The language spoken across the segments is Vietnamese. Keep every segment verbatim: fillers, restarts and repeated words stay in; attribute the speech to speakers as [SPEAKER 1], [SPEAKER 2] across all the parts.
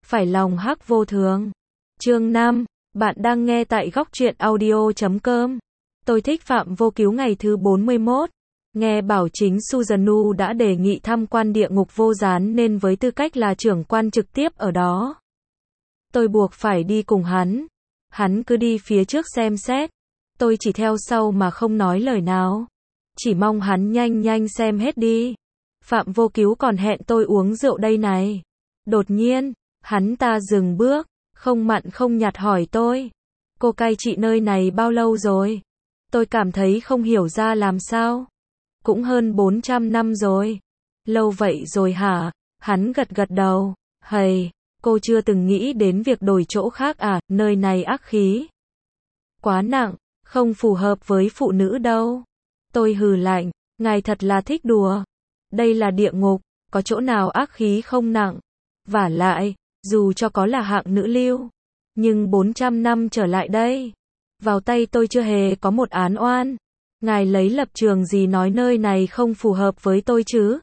[SPEAKER 1] Phải lòng hắc vô thường. Chương năm, bạn đang nghe tại góc truyện audio chấm com. Tôi thích Phạm Vô Cứu ngày thứ bốn mươi mốt. Nghe bảo chính Susanoo đã đề nghị tham quan địa ngục vô gián nên với tư cách là trưởng quan trực tiếp ở đó, tôi buộc phải đi cùng hắn. Hắn cứ đi phía trước xem xét. Tôi chỉ theo sau mà không nói lời nào. Chỉ mong hắn nhanh nhanh xem hết đi. Phạm Vô Cứu còn hẹn tôi uống rượu đây này. Đột nhiên, hắn ta dừng bước, không mặn không nhạt hỏi tôi. Cô cai trị nơi này bao lâu rồi? Tôi cảm thấy không hiểu ra làm sao. Cũng hơn bốn trăm năm rồi. Lâu vậy rồi hả? Hắn gật gật đầu. Hầy, cô chưa từng nghĩ đến việc đổi chỗ khác à? Nơi này ác khí quá nặng, không phù hợp với phụ nữ đâu. Tôi hừ lạnh, ngài thật là thích đùa. Đây là địa ngục, có chỗ nào ác khí không nặng? Vả lại, dù cho có là hạng nữ lưu, nhưng bốn trăm năm trở lại đây, vào tay tôi chưa hề có một án oan. Ngài lấy lập trường gì nói nơi này không phù hợp với tôi chứ?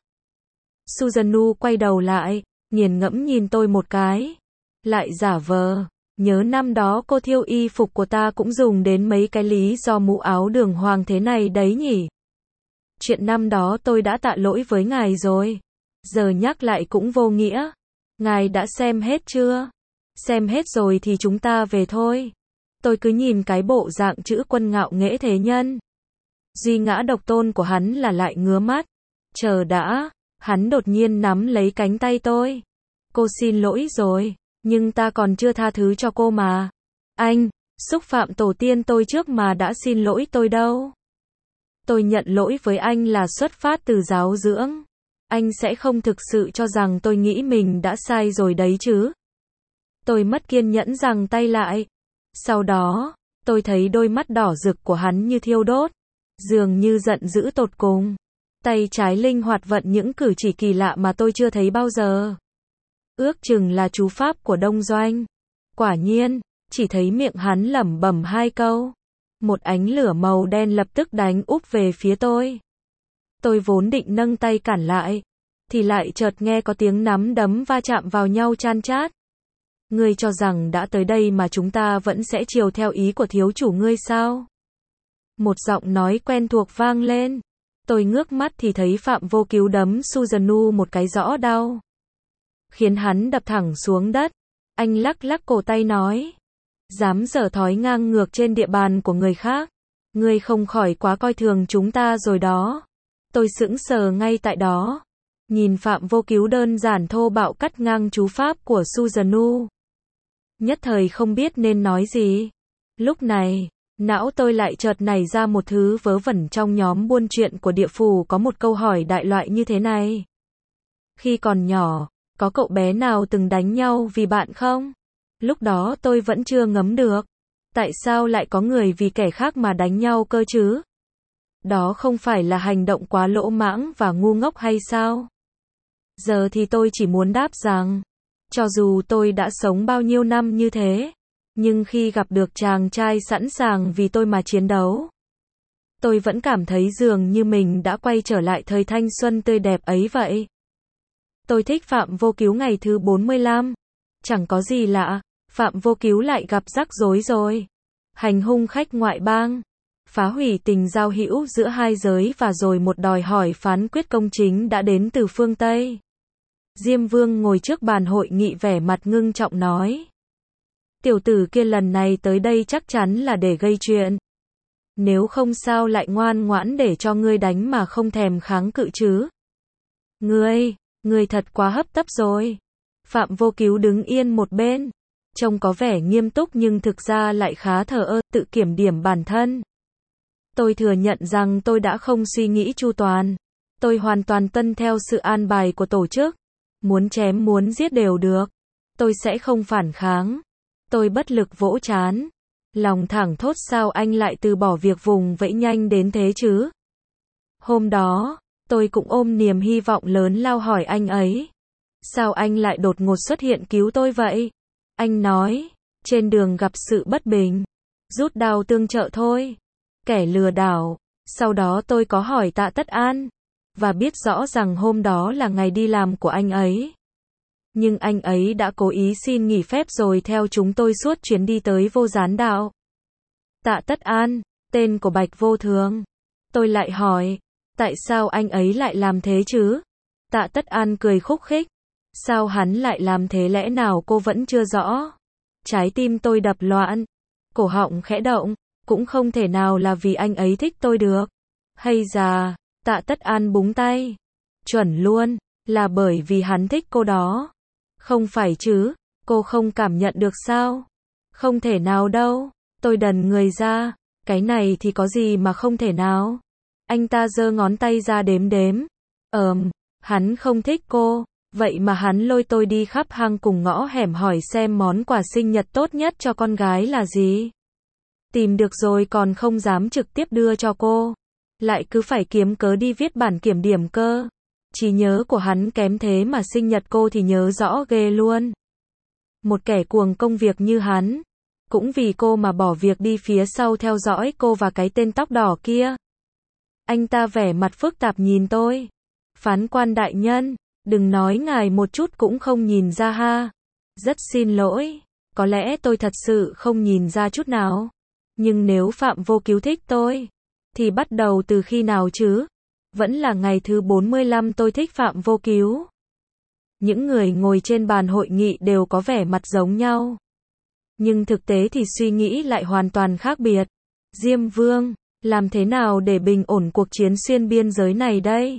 [SPEAKER 1] Susanoo quay đầu lại, nghiền ngẫm nhìn tôi một cái, lại giả vờ. Nhớ năm đó cô thiêu y phục của ta cũng dùng đến mấy cái lý do mũ áo đường hoàng thế này đấy nhỉ? Chuyện năm đó tôi đã tạ lỗi với ngài rồi. Giờ nhắc lại cũng vô nghĩa. Ngài đã xem hết chưa? Xem hết rồi thì chúng ta về thôi. Tôi cứ nhìn cái bộ dạng chữ quân ngạo nghễ thế nhân. Duy ngã độc tôn của hắn là lại ngứa mắt. Chờ đã, hắn đột nhiên nắm lấy cánh tay tôi. Cô xin lỗi rồi, nhưng ta còn chưa tha thứ cho cô mà. Anh, xúc phạm tổ tiên tôi trước mà đã xin lỗi tôi đâu. Tôi nhận lỗi với anh là xuất phát từ giáo dưỡng. Anh sẽ không thực sự cho rằng tôi nghĩ mình đã sai rồi đấy chứ. Tôi mất kiên nhẫn giằng tay lại. Sau đó, tôi thấy đôi mắt đỏ rực của hắn như thiêu đốt, dường như giận dữ tột cùng. Tay trái linh hoạt vận những cử chỉ kỳ lạ mà tôi chưa thấy bao giờ. Ước chừng là chú pháp của Đông Doanh. Quả nhiên, chỉ thấy miệng hắn lẩm bẩm hai câu. Một ánh lửa màu đen lập tức đánh úp về phía tôi. Tôi vốn định nâng tay cản lại, thì lại chợt nghe có tiếng nắm đấm va chạm vào nhau chan chát. Ngươi cho rằng đã tới đây mà chúng ta vẫn sẽ chiều theo ý của thiếu chủ ngươi sao? Một giọng nói quen thuộc vang lên. Tôi ngước mắt thì thấy Phạm Vô Cứu đấm Susanoo một cái rõ đau, khiến hắn đập thẳng xuống đất. Anh lắc lắc cổ tay nói. Dám giở thói ngang ngược trên địa bàn của người khác. Ngươi không khỏi quá coi thường chúng ta rồi đó. Tôi sững sờ ngay tại đó. Nhìn Phạm Vô Cứu đơn giản thô bạo cắt ngang chú pháp của Susanoo. Nhất thời không biết nên nói gì. Lúc này, não tôi lại chợt nảy ra một thứ vớ vẩn trong nhóm buôn chuyện của địa phủ có một câu hỏi đại loại như thế này. Khi còn nhỏ, có cậu bé nào từng đánh nhau vì bạn không? Lúc đó tôi vẫn chưa ngấm được. Tại sao lại có người vì kẻ khác mà đánh nhau cơ chứ? Đó không phải là hành động quá lỗ mãng và ngu ngốc hay sao? Giờ thì tôi chỉ muốn đáp rằng, cho dù tôi đã sống bao nhiêu năm như thế, nhưng khi gặp được chàng trai sẵn sàng vì tôi mà chiến đấu, tôi vẫn cảm thấy dường như mình đã quay trở lại thời thanh xuân tươi đẹp ấy vậy. Tôi thích Phạm Vô Cứu ngày thứ bốn mươi lăm. Chẳng có gì lạ, Phạm Vô Cứu lại gặp rắc rối rồi. Hành hung khách ngoại bang, phá hủy tình giao hữu giữa hai giới và rồi một đòi hỏi phán quyết công chính đã đến từ phương Tây. Diêm Vương ngồi trước bàn hội nghị vẻ mặt ngưng trọng nói. Tiểu tử kia lần này tới đây chắc chắn là để gây chuyện. Nếu không sao lại ngoan ngoãn để cho ngươi đánh mà không thèm kháng cự chứ. Ngươi, ngươi thật quá hấp tấp rồi. Phạm Vô Cứu đứng yên một bên, trông có vẻ nghiêm túc nhưng thực ra lại khá thờ ơ, tự kiểm điểm bản thân. Tôi thừa nhận rằng tôi đã không suy nghĩ chu toàn. Tôi hoàn toàn tuân theo sự an bài của tổ chức. Muốn chém muốn giết đều được. Tôi sẽ không phản kháng. Tôi bất lực vỗ trán. Lòng thẳng thốt sao anh lại từ bỏ việc vùng vẫy nhanh đến thế chứ? Hôm đó, tôi cũng ôm niềm hy vọng lớn lao hỏi anh ấy. Sao anh lại đột ngột xuất hiện cứu tôi vậy? Anh nói, trên đường gặp sự bất bình, rút đao tương trợ thôi. Kẻ lừa đảo. Sau đó tôi có hỏi Tạ Tất An, và biết rõ rằng hôm đó là ngày đi làm của anh ấy. Nhưng anh ấy đã cố ý xin nghỉ phép rồi theo chúng tôi suốt chuyến đi tới Vô Gián Đạo. Tạ Tất An, tên của Bạch Vô Thường. Tôi lại hỏi, tại sao anh ấy lại làm thế chứ? Tạ Tất An cười khúc khích. Sao hắn lại làm thế, lẽ nào cô vẫn chưa rõ? Trái tim tôi đập loạn, cổ họng khẽ động, cũng không thể nào là vì anh ấy thích tôi được. Hay già, Tạ Tất An búng tay. Chuẩn luôn, là bởi vì hắn thích cô đó. Không phải chứ, cô không cảm nhận được sao? Không thể nào đâu, tôi đần người ra, cái này thì có gì mà không thể nào? Anh ta giơ ngón tay ra đếm đếm. Ờm, hắn không thích cô, vậy mà hắn lôi tôi đi khắp hang cùng ngõ hẻm hỏi xem món quà sinh nhật tốt nhất cho con gái là gì. Tìm được rồi còn không dám trực tiếp đưa cho cô, lại cứ phải kiếm cớ đi viết bản kiểm điểm cơ. Trí nhớ của hắn kém thế mà sinh nhật cô thì nhớ rõ ghê luôn. Một kẻ cuồng công việc như hắn, cũng vì cô mà bỏ việc đi phía sau theo dõi cô và cái tên tóc đỏ kia. Anh ta vẻ mặt phức tạp nhìn tôi. Phán quan đại nhân, đừng nói ngài một chút cũng không nhìn ra ha. Rất xin lỗi, có lẽ tôi thật sự không nhìn ra chút nào. Nhưng nếu Phạm Vô Cứu thích tôi, thì bắt đầu từ khi nào chứ? Vẫn là ngày thứ bốn mươi lăm tôi thích Phạm Vô Cứu. Những người ngồi trên bàn hội nghị đều có vẻ mặt giống nhau. Nhưng thực tế thì suy nghĩ lại hoàn toàn khác biệt. Diêm Vương, làm thế nào để bình ổn cuộc chiến xuyên biên giới này đây?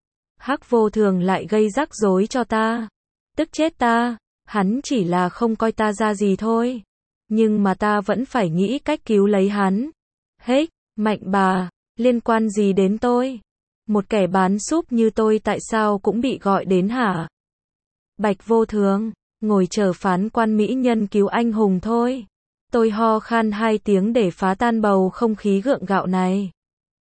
[SPEAKER 1] Hắc Vô Thường lại gây rắc rối cho ta. Tức chết ta, hắn chỉ là không coi ta ra gì thôi. Nhưng mà ta vẫn phải nghĩ cách cứu lấy hắn. Hết, Mạnh bà, liên quan gì đến tôi? Một kẻ bán súp như tôi tại sao cũng bị gọi đến hả? Bạch Vô Thường, ngồi chờ phán quan mỹ nhân cứu anh hùng thôi. Tôi ho khan hai tiếng để phá tan bầu không khí gượng gạo này.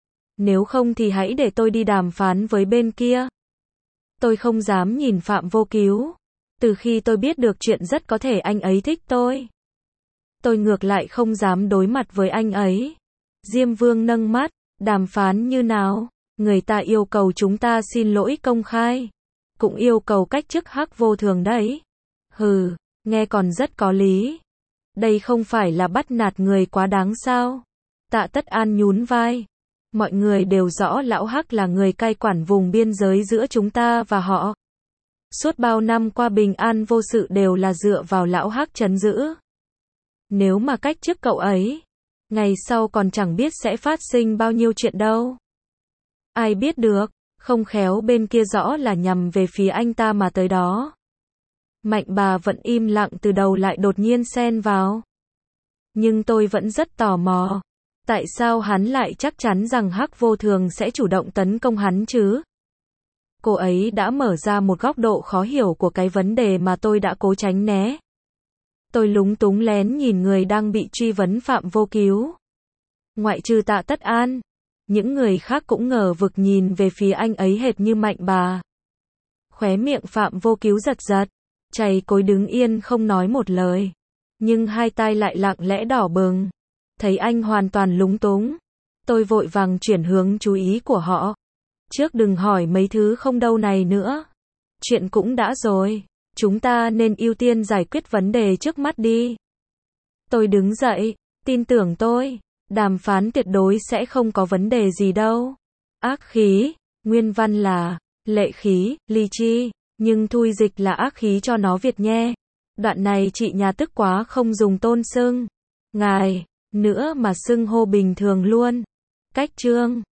[SPEAKER 1] Nếu không thì hãy để tôi đi đàm phán với bên kia. Tôi không dám nhìn Phạm Vô Cứu. Từ khi tôi biết được chuyện rất có thể anh ấy thích tôi, tôi ngược lại không dám đối mặt với anh ấy. Diêm Vương nâng mắt, đàm phán như nào? Người ta yêu cầu chúng ta xin lỗi công khai, cũng yêu cầu cách chức Hắc Vô Thường đấy. Hừ, nghe còn rất có lý. Đây không phải là bắt nạt người quá đáng sao? Tạ Tất An nhún vai. Mọi người đều rõ lão Hắc là người cai quản vùng biên giới giữa chúng ta và họ. Suốt bao năm qua bình an vô sự đều là dựa vào lão Hắc trấn giữ. Nếu mà cách chức cậu ấy, ngày sau còn chẳng biết sẽ phát sinh bao nhiêu chuyện đâu. Ai biết được, không khéo bên kia rõ là nhằm về phía anh ta mà tới đó. Mạnh bà vẫn im lặng từ đầu lại đột nhiên xen vào. Nhưng tôi vẫn rất tò mò. Tại sao hắn lại chắc chắn rằng Hắc Vô Thường sẽ chủ động tấn công hắn chứ? Cô ấy đã mở ra một góc độ khó hiểu của cái vấn đề mà tôi đã cố tránh né. Tôi lúng túng lén nhìn người đang bị truy vấn Phạm Vô Cứu. Ngoại trừ Tạ Tất An, những người khác cũng ngờ vực nhìn về phía anh ấy hệt như Mạnh bà. Khóe miệng Phạm Vô Cứu giật giật, chày cối đứng yên không nói một lời. Nhưng hai tai lại lặng lẽ đỏ bừng. Thấy anh hoàn toàn lúng túng, tôi vội vàng chuyển hướng chú ý của họ. Trước đừng hỏi mấy thứ không đâu này nữa. Chuyện cũng đã rồi, chúng ta nên ưu tiên giải quyết vấn đề trước mắt đi. Tôi đứng dậy, tin tưởng tôi, đàm phán tuyệt đối sẽ không có vấn đề gì đâu. Ác khí, nguyên văn là lệ khí, ly chi, nhưng thui dịch là ác khí cho nó Việt nhé. Đoạn này chị nhà tức quá không dùng tôn xưng ngài nữa mà xưng hô bình thường luôn. Cách chương